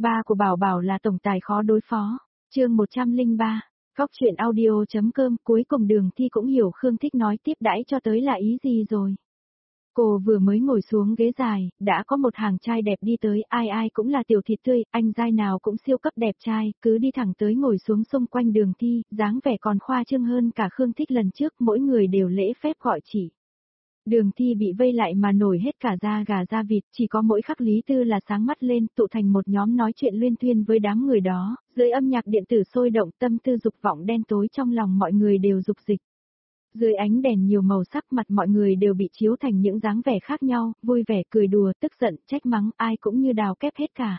Ba của Bảo Bảo là tổng tài khó đối phó. Chương 103. Góc truyện audio.com. Cuối cùng Đường Thi cũng hiểu Khương Thích nói tiếp đãi cho tới là ý gì rồi. Cô vừa mới ngồi xuống ghế dài, đã có một hàng trai đẹp đi tới, ai ai cũng là tiểu thịt tươi, anh giai nào cũng siêu cấp đẹp trai, cứ đi thẳng tới ngồi xuống xung quanh Đường Thi, dáng vẻ còn khoa trương hơn cả Khương Thích lần trước, mỗi người đều lễ phép gọi chỉ. Đường Thi bị vây lại mà nổi hết cả da gà da vịt, chỉ có mỗi Khắc Lý Tư là sáng mắt lên, tụ thành một nhóm nói chuyện luyên thuyên với đám người đó, dưới âm nhạc điện tử sôi động, tâm tư dục vọng đen tối trong lòng mọi người đều dục dịch. Dưới ánh đèn nhiều màu sắc, mặt mọi người đều bị chiếu thành những dáng vẻ khác nhau, vui vẻ, cười đùa, tức giận, trách mắng, ai cũng như đào kép hết cả.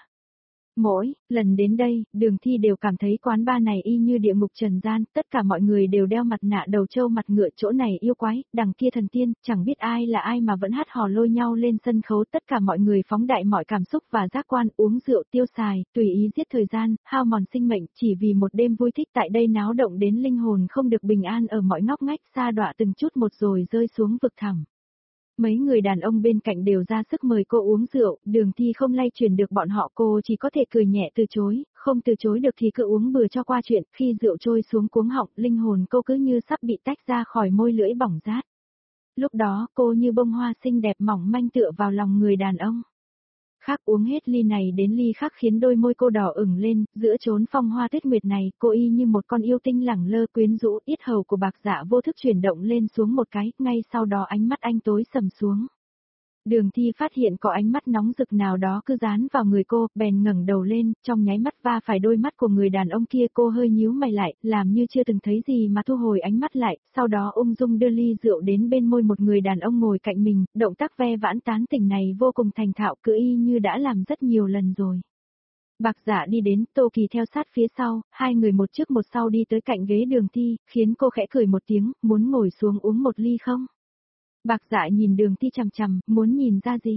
Mỗi lần đến đây, Đường Thi đều cảm thấy quán bar này y như địa ngục trần gian, tất cả mọi người đều đeo mặt nạ đầu trâu mặt ngựa, chỗ này yêu quái, đằng kia thần tiên, chẳng biết ai là ai mà vẫn hát hò lôi nhau lên sân khấu, tất cả mọi người phóng đại mọi cảm xúc và giác quan, uống rượu tiêu xài, tùy ý giết thời gian, hao mòn sinh mệnh, chỉ vì một đêm vui thích. Tại đây náo động đến linh hồn không được bình an ở mọi ngóc ngách, sa đọa từng chút một rồi rơi xuống vực thẳm. Mấy người đàn ông bên cạnh đều ra sức mời cô uống rượu, Đường Thi không lay chuyển được bọn họ, cô chỉ có thể cười nhẹ từ chối, không từ chối được thì cứ uống bừa cho qua chuyện, khi rượu trôi xuống cuống họng, linh hồn cô cứ như sắp bị tách ra khỏi môi lưỡi bỏng rát. Lúc đó cô như bông hoa xinh đẹp mỏng manh tựa vào lòng người đàn ông. Khác uống hết ly này đến ly khác khiến đôi môi cô đỏ ửng lên, giữa chốn phong hoa tuyết nguyệt này, cô y như một con yêu tinh lẳng lơ quyến rũ, yết hầu của Bạc Dạ vô thức chuyển động lên xuống một cái, ngay sau đó ánh mắt anh tối sầm xuống. Đường Thi phát hiện có ánh mắt nóng rực nào đó cứ dán vào người cô, bèn ngẩng đầu lên, trong nháy mắt va phải đôi mắt của người đàn ông kia, cô hơi nhíu mày lại, làm như chưa từng thấy gì mà thu hồi ánh mắt lại, sau đó ung dung đưa ly rượu đến bên môi một người đàn ông ngồi cạnh mình, động tác ve vãn tán tỉnh này vô cùng thành thạo, cứ y như đã làm rất nhiều lần rồi. Bạc Dạ đi đến, Tô Kỳ theo sát phía sau, hai người một trước một sau đi tới cạnh ghế Đường Thi, khiến cô khẽ cười một tiếng, muốn ngồi xuống uống một ly không? Bạc Dạ nhìn Đường Thi chằm chằm, muốn nhìn ra gì?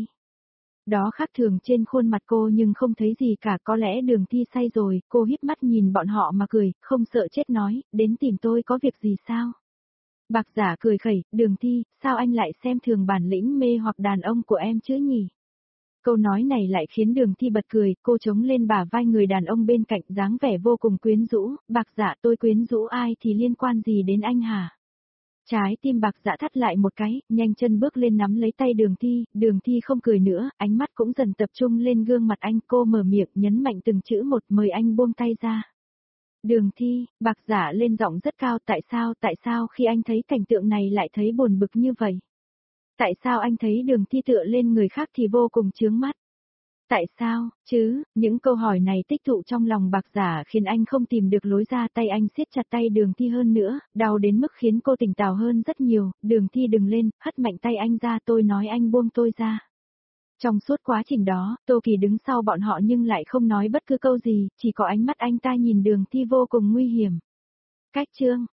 Đó khác thường trên khuôn mặt cô nhưng không thấy gì cả, có lẽ Đường Thi say rồi, cô híp mắt nhìn bọn họ mà cười, không sợ chết nói, đến tìm tôi có việc gì sao? Bạc Dạ cười khẩy, Đường Thi, sao anh lại xem thường bản lĩnh mê hoặc đàn ông của em chứ nhỉ? Câu nói này lại khiến Đường Thi bật cười, cô chống lên bả vai người đàn ông bên cạnh, dáng vẻ vô cùng quyến rũ, Bạc Dạ, tôi quyến rũ ai thì liên quan gì đến anh hả? Trái tim Bạc Dạ thắt lại một cái, nhanh chân bước lên nắm lấy tay Đường Thi không cười nữa, ánh mắt cũng dần tập trung lên gương mặt anh, cô mở miệng nhấn mạnh từng chữ một, mời anh buông tay ra. Đường Thi, Bạc Dạ lên giọng rất cao, tại sao khi anh thấy cảnh tượng này lại thấy buồn bực như vậy? Tại sao anh thấy Đường Thi tựa lên người khác thì vô cùng chướng mắt? Tại sao, chứ, những câu hỏi này tích tụ trong lòng Bạc Dạ khiến anh không tìm được lối ra, tay anh siết chặt tay Đường Thi hơn nữa, đau đến mức khiến cô tỉnh táo hơn rất nhiều, Đường Thi đừng lên, hất mạnh tay anh ra, tôi nói anh buông tôi ra. Trong suốt quá trình đó, Tô Kỳ đứng sau bọn họ nhưng lại không nói bất cứ câu gì, chỉ có ánh mắt anh ta nhìn Đường Thi vô cùng nguy hiểm. Cách chương.